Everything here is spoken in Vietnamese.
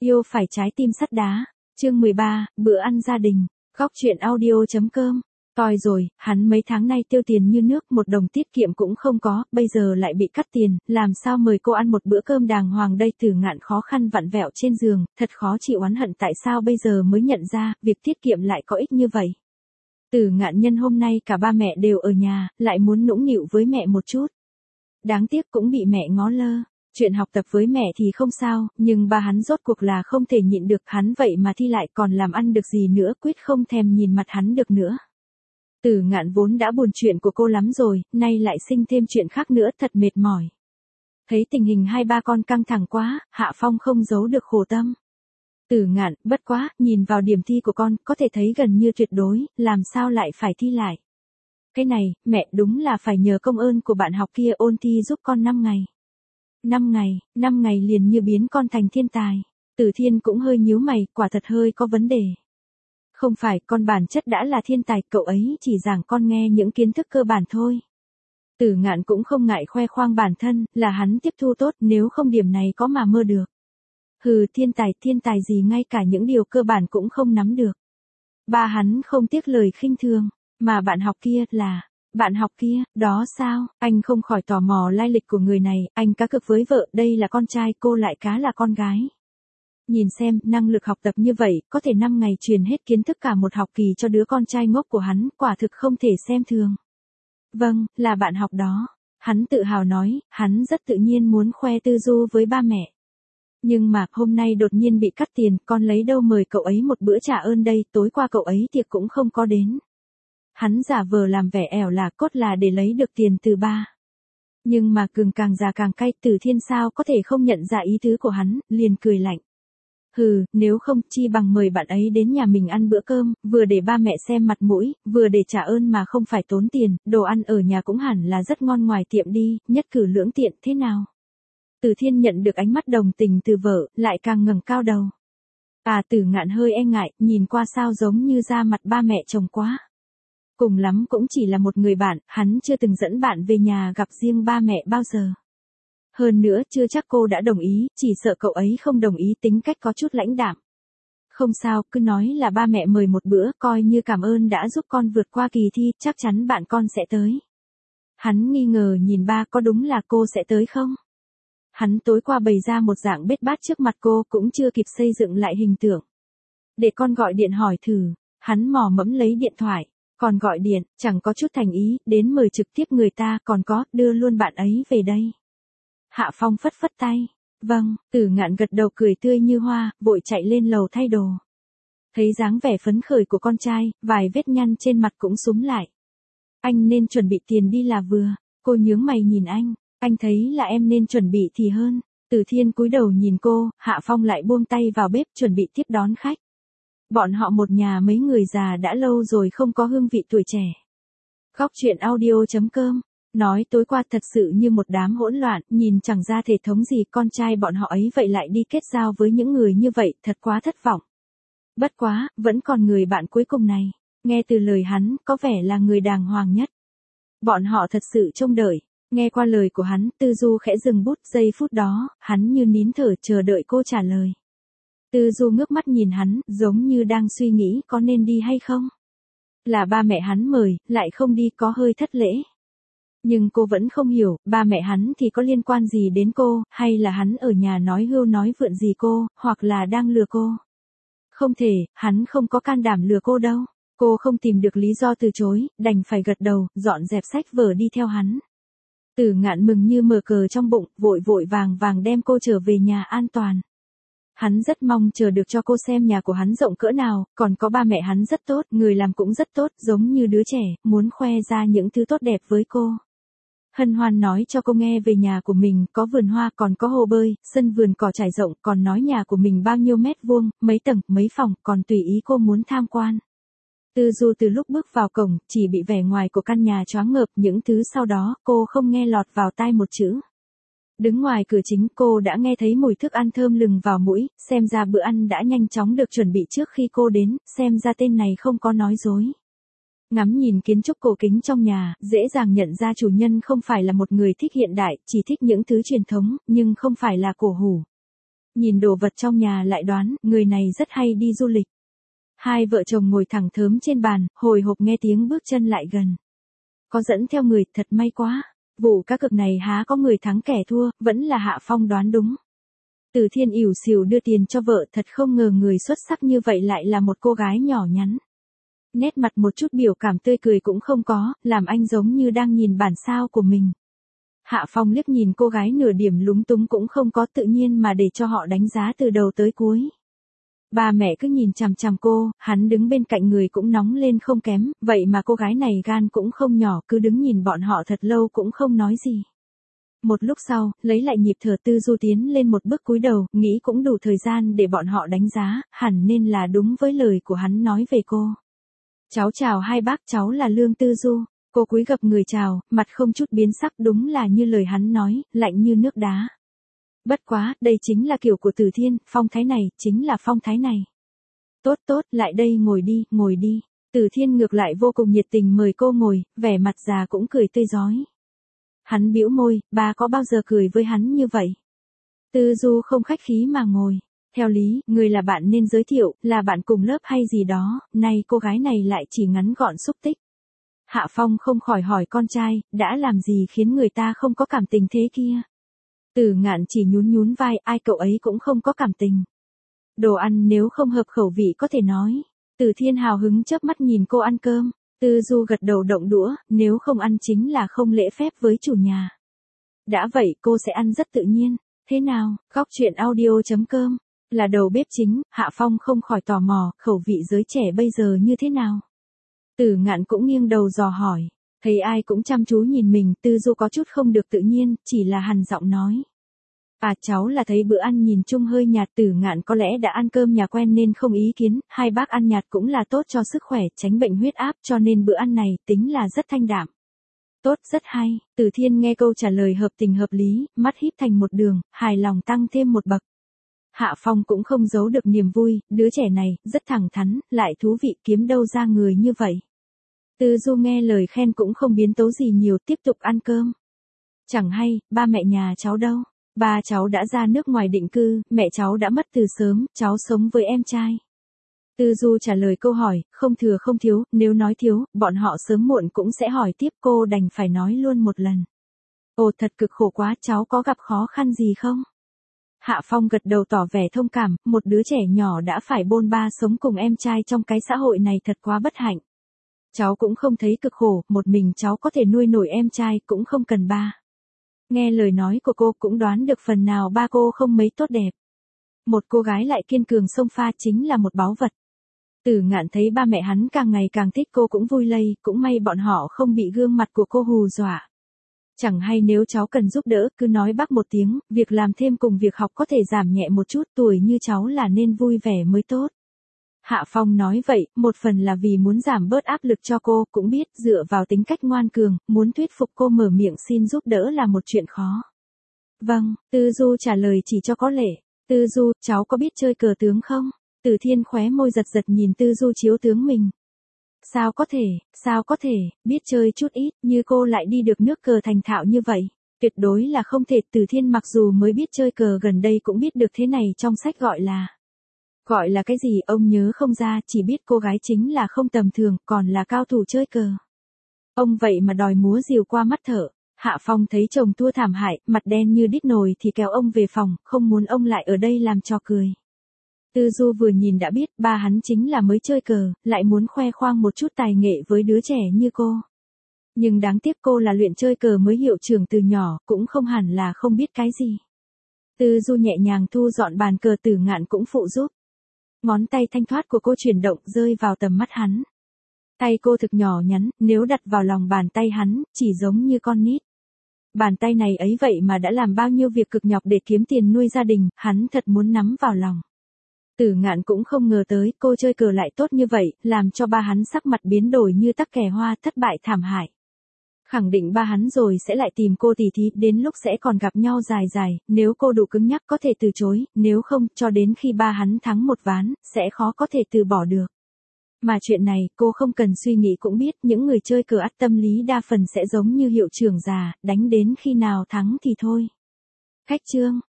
Yêu phải trái tim sắt đá. Chương 13, bữa ăn gia đình. Góc chuyện audio.com. Toi rồi, hắn mấy tháng nay tiêu tiền như nước, một đồng tiết kiệm cũng không có, bây giờ lại bị cắt tiền, làm sao mời cô ăn một bữa cơm đàng hoàng đây. Từ Ngạn khó khăn vặn vẹo trên giường, thật khó chịu, oán hận tại sao bây giờ mới nhận ra, việc tiết kiệm lại có ích như vậy. Từ Ngạn nhân hôm nay cả ba mẹ đều ở nhà, lại muốn nũng nịu với mẹ một chút. Đáng tiếc cũng bị mẹ ngó lơ. Chuyện học tập với mẹ thì không sao, nhưng ba hắn rốt cuộc là không thể nhịn được, hắn vậy mà thi lại còn làm ăn được gì nữa, quyết không thèm nhìn mặt hắn được nữa. Từ Ngạn vốn đã buồn chuyện của cô lắm rồi, nay lại sinh thêm chuyện khác nữa, thật mệt mỏi. Thấy tình hình hai ba con căng thẳng quá, Hạ Phong không giấu được khổ tâm. Từ Ngạn, bất quá, nhìn vào điểm thi của con, có thể thấy gần như tuyệt đối, làm sao lại phải thi lại. Cái này, mẹ đúng là phải nhờ công ơn của bạn học kia ôn thi giúp con 5 ngày. 5 ngày liền như biến con thành thiên tài. Từ Thiên cũng hơi nhíu mày, quả thật hơi có vấn đề. Không phải, con bản chất đã là thiên tài, cậu ấy chỉ giảng con nghe những kiến thức cơ bản thôi. Từ Ngạn cũng không ngại khoe khoang bản thân, là hắn tiếp thu tốt, nếu không điểm này có mà mơ được. Hừ, thiên tài gì, ngay cả những điều cơ bản cũng không nắm được. Ba hắn không tiếc lời khinh thường, mà bạn học kia là... Bạn học kia, đó sao? Anh không khỏi tò mò lai lịch của người này, anh cá cược với vợ, đây là con trai, cô lại cá là con gái. Nhìn xem, năng lực học tập như vậy, có thể 5 ngày truyền hết kiến thức cả một học kỳ cho đứa con trai ngốc của hắn, quả thực không thể xem thường. Vâng, là bạn học đó. Hắn tự hào nói, hắn rất tự nhiên muốn khoe tư du với ba mẹ. Nhưng mà, hôm nay đột nhiên bị cắt tiền, con lấy đâu mời cậu ấy một bữa trả ơn đây, tối qua cậu ấy tiệc cũng không có đến. Hắn giả vờ làm vẻ ẻo là cốt là để lấy được tiền từ ba. Nhưng mà gừng càng già càng cay, Từ Thiên sao có thể không nhận ra ý tứ của hắn, liền cười lạnh. Hừ, nếu không chi bằng mời bạn ấy đến nhà mình ăn bữa cơm, vừa để ba mẹ xem mặt mũi, vừa để trả ơn mà không phải tốn tiền, đồ ăn ở nhà cũng hẳn là rất ngon, ngoài tiệm đi, nhất cử lưỡng tiện, thế nào? Từ Thiên nhận được ánh mắt đồng tình từ vợ, lại càng ngẩng cao đầu. Từ Ngạn hơi e ngại, nhìn qua sao giống như ra mặt ba mẹ chồng quá. Cùng lắm cũng chỉ là một người bạn, hắn chưa từng dẫn bạn về nhà gặp riêng ba mẹ bao giờ. Hơn nữa, chưa chắc cô đã đồng ý, chỉ sợ cậu ấy không đồng ý, tính cách có chút lãnh đạm. Không sao, cứ nói là ba mẹ mời một bữa, coi như cảm ơn đã giúp con vượt qua kỳ thi, chắc chắn bạn con sẽ tới. Hắn nghi ngờ nhìn ba, có đúng là cô sẽ tới không? Hắn tối qua bày ra một dạng bết bát trước mặt cô, cũng chưa kịp xây dựng lại hình tượng. Để con gọi điện hỏi thử. Hắn mò mẫm lấy điện thoại. Còn gọi điện, chẳng có chút thành ý, đến mời trực tiếp người ta, còn có, đưa luôn bạn ấy về đây. Hạ Phong phất phất tay. Vâng, Từ Ngạn gật đầu cười tươi như hoa, vội chạy lên lầu thay đồ. Thấy dáng vẻ phấn khởi của con trai, vài vết nhăn trên mặt cũng súm lại. Anh nên chuẩn bị tiền đi là vừa. Cô nhướng mày nhìn anh thấy là em nên chuẩn bị thì hơn. Từ Thiên cúi đầu nhìn cô, Hạ Phong lại buông tay vào bếp chuẩn bị tiếp đón khách. Bọn họ một nhà mấy người già đã lâu rồi không có hương vị tuổi trẻ. Góc chuyện audio.com. Nói tối qua thật sự như một đám hỗn loạn, nhìn chẳng ra thể thống gì, con trai bọn họ ấy vậy lại đi kết giao với những người như vậy, thật quá thất vọng. Bất quá, vẫn còn người bạn cuối cùng này. Nghe từ lời hắn, có vẻ là người đàng hoàng nhất. Bọn họ thật sự trông đợi. Nghe qua lời của hắn, Tư Du khẽ dừng bút, giây phút đó, hắn như nín thở chờ đợi cô trả lời. Tư Du ngước mắt nhìn hắn, giống như đang suy nghĩ có nên đi hay không. Là ba mẹ hắn mời, lại không đi có hơi thất lễ. Nhưng cô vẫn không hiểu, ba mẹ hắn thì có liên quan gì đến cô, hay là hắn ở nhà nói hưu nói vượn gì cô, hoặc là đang lừa cô. Không thể, hắn không có can đảm lừa cô đâu. Cô không tìm được lý do từ chối, đành phải gật đầu, dọn dẹp sách vở đi theo hắn. Từ Ngạn mừng như mở cờ trong bụng, vội vội vàng đem cô trở về nhà an toàn. Hắn rất mong chờ được cho cô xem nhà của hắn rộng cỡ nào, còn có ba mẹ hắn rất tốt, người làm cũng rất tốt, giống như đứa trẻ, muốn khoe ra những thứ tốt đẹp với cô. Hân hoan nói cho cô nghe về nhà của mình, có vườn hoa, còn có hồ bơi, sân vườn cỏ trải rộng, còn nói nhà của mình bao nhiêu mét vuông, mấy tầng, mấy phòng, còn tùy ý cô muốn tham quan. Tư Du từ lúc bước vào cổng, chỉ bị vẻ ngoài của căn nhà choáng ngợp, những thứ sau đó, cô không nghe lọt vào tai một chữ. Đứng ngoài cửa chính, cô đã nghe thấy mùi thức ăn thơm lừng vào mũi, xem ra bữa ăn đã nhanh chóng được chuẩn bị trước khi cô đến, xem ra tên này không có nói dối. Ngắm nhìn kiến trúc cổ kính trong nhà, dễ dàng nhận ra chủ nhân không phải là một người thích hiện đại, chỉ thích những thứ truyền thống, nhưng không phải là cổ hủ. Nhìn đồ vật trong nhà lại đoán, người này rất hay đi du lịch. Hai vợ chồng ngồi thẳng thớm trên bàn, hồi hộp nghe tiếng bước chân lại gần. Có dẫn theo người, thật may quá. Vụ cá cược này há có người thắng kẻ thua, vẫn là Hạ Phong đoán đúng. Từ Thiên ỉu xìu đưa tiền cho vợ, thật không ngờ người xuất sắc như vậy lại là một cô gái nhỏ nhắn. Nét mặt một chút biểu cảm tươi cười cũng không có, làm anh giống như đang nhìn bản sao của mình. Hạ Phong liếc nhìn cô gái nửa điểm lúng túng cũng không có, tự nhiên mà để cho họ đánh giá từ đầu tới cuối. Ba mẹ cứ nhìn chằm chằm cô, hắn đứng bên cạnh người cũng nóng lên không kém, vậy mà cô gái này gan cũng không nhỏ, cứ đứng nhìn bọn họ thật lâu cũng không nói gì. Một lúc sau, lấy lại nhịp thở, Tư Du tiến lên một bước cúi đầu, nghĩ cũng đủ thời gian để bọn họ đánh giá, hẳn nên là đúng với lời của hắn nói về cô. Cháu chào hai bác, cháu là Lương Tư Du. Cô cúi gập người chào, mặt không chút biến sắc, đúng là như lời hắn nói, lạnh như nước đá. Bất quá, đây chính là kiểu của Từ Thiên, phong thái này, chính là phong thái này. Tốt tốt, lại đây ngồi đi, ngồi đi. Từ Thiên ngược lại vô cùng nhiệt tình mời cô ngồi, vẻ mặt già cũng cười tươi rói. Hắn bĩu môi, bà có bao giờ cười với hắn như vậy? Tư Du không khách khí mà ngồi. Theo lý, người là bạn nên giới thiệu, là bạn cùng lớp hay gì đó, nay cô gái này lại chỉ ngắn gọn xúc tích. Hạ Phong không khỏi hỏi con trai, đã làm gì khiến người ta không có cảm tình thế kia? Từ Ngạn chỉ nhún nhún vai, ai cậu ấy cũng không có cảm tình. Đồ ăn nếu không hợp khẩu vị có thể nói. Từ Thiên hào hứng chớp mắt nhìn cô ăn cơm. Tư Du gật đầu động đũa, nếu không ăn chính là không lễ phép với chủ nhà. Đã vậy cô sẽ ăn rất tự nhiên. Thế nào, Góc Chuyện Audio.com là đầu bếp chính, Hạ Phong không khỏi tò mò, khẩu vị giới trẻ bây giờ như thế nào? Từ Ngạn cũng nghiêng đầu dò hỏi, thấy ai cũng chăm chú nhìn mình, Tư Du có chút không được tự nhiên, chỉ là hằn giọng nói. À cháu là thấy bữa ăn nhìn chung hơi nhạt. Từ Ngạn có lẽ đã ăn cơm nhà quen nên không ý kiến, hai bác ăn nhạt cũng là tốt cho sức khỏe, tránh bệnh huyết áp, cho nên bữa ăn này tính là rất thanh đạm. Tốt, rất hay. Từ Thiên nghe câu trả lời hợp tình hợp lý, mắt híp thành một đường, hài lòng tăng thêm một bậc. Hạ Phong cũng không giấu được niềm vui, đứa trẻ này, rất thẳng thắn, lại thú vị, kiếm đâu ra người như vậy. Tư Du nghe lời khen cũng không biến tấu gì nhiều, tiếp tục ăn cơm. Chẳng hay, ba mẹ nhà cháu đâu? Ba cháu đã ra nước ngoài định cư, mẹ cháu đã mất từ sớm, cháu sống với em trai. Tư Du trả lời câu hỏi, không thừa không thiếu, nếu nói thiếu, bọn họ sớm muộn cũng sẽ hỏi tiếp, cô đành phải nói luôn một lần. Ồ thật cực khổ quá, cháu có gặp khó khăn gì không? Hạ Phong gật đầu tỏ vẻ thông cảm, một đứa trẻ nhỏ đã phải bôn ba sống cùng em trai trong cái xã hội này thật quá bất hạnh. Cháu cũng không thấy cực khổ, một mình cháu có thể nuôi nổi em trai, cũng không cần ba. Nghe lời nói của cô cũng đoán được phần nào ba cô không mấy tốt đẹp. Một cô gái lại kiên cường xông pha chính là một báu vật. Từ Ngạn thấy ba mẹ hắn càng ngày càng thích cô cũng vui lây, cũng may bọn họ không bị gương mặt của cô hù dọa. Chẳng hay nếu cháu cần giúp đỡ, cứ nói bác một tiếng, việc làm thêm cùng việc học có thể giảm nhẹ một chút, tuổi như cháu là nên vui vẻ mới tốt. Hạ Phong nói vậy, một phần là vì muốn giảm bớt áp lực cho cô, cũng biết dựa vào tính cách ngoan cường, muốn thuyết phục cô mở miệng xin giúp đỡ là một chuyện khó. Vâng, Tư Du trả lời chỉ cho có lệ. Tư Du, cháu có biết chơi cờ tướng không? Từ Thiên khóe môi giật giật nhìn Tư Du chiếu tướng mình. Sao có thể, biết chơi chút ít, như cô lại đi được nước cờ thành thạo như vậy. Tuyệt đối là không thể. Từ Thiên mặc dù mới biết chơi cờ gần đây cũng biết được thế này trong sách gọi là cái gì ông nhớ không ra, chỉ biết cô gái chính là không tầm thường, còn là cao thủ chơi cờ. Ông vậy mà đòi múa rìu qua mắt thợ. Hạ Phong thấy chồng thua thảm hại, mặt đen như đít nồi thì kéo ông về phòng, không muốn ông lại ở đây làm trò cười. Tư Du vừa nhìn đã biết ba hắn chính là mới chơi cờ, lại muốn khoe khoang một chút tài nghệ với đứa trẻ như cô. Nhưng đáng tiếc cô là luyện chơi cờ mới hiệu trưởng từ nhỏ, cũng không hẳn là không biết cái gì. Tư Du nhẹ nhàng thu dọn bàn cờ, Từ Ngạn cũng phụ giúp. Ngón tay thanh thoát của cô chuyển động rơi vào tầm mắt hắn. Tay cô thực nhỏ nhắn, nếu đặt vào lòng bàn tay hắn, chỉ giống như con nít. Bàn tay này ấy vậy mà đã làm bao nhiêu việc cực nhọc để kiếm tiền nuôi gia đình, hắn thật muốn nắm vào lòng. Từ Ngạn cũng không ngờ tới cô chơi cờ lại tốt như vậy, làm cho ba hắn sắc mặt biến đổi như tắc kè hoa, thất bại thảm hại. Khẳng định ba hắn rồi sẽ lại tìm cô tỉ thí, đến lúc sẽ còn gặp nhau dài dài, nếu cô đủ cứng nhắc có thể từ chối, nếu không, cho đến khi ba hắn thắng một ván, sẽ khó có thể từ bỏ được. Mà chuyện này, cô không cần suy nghĩ cũng biết, những người chơi cờ ắt tâm lý đa phần sẽ giống như hiệu trưởng già, đánh đến khi nào thắng thì thôi. Khách trương.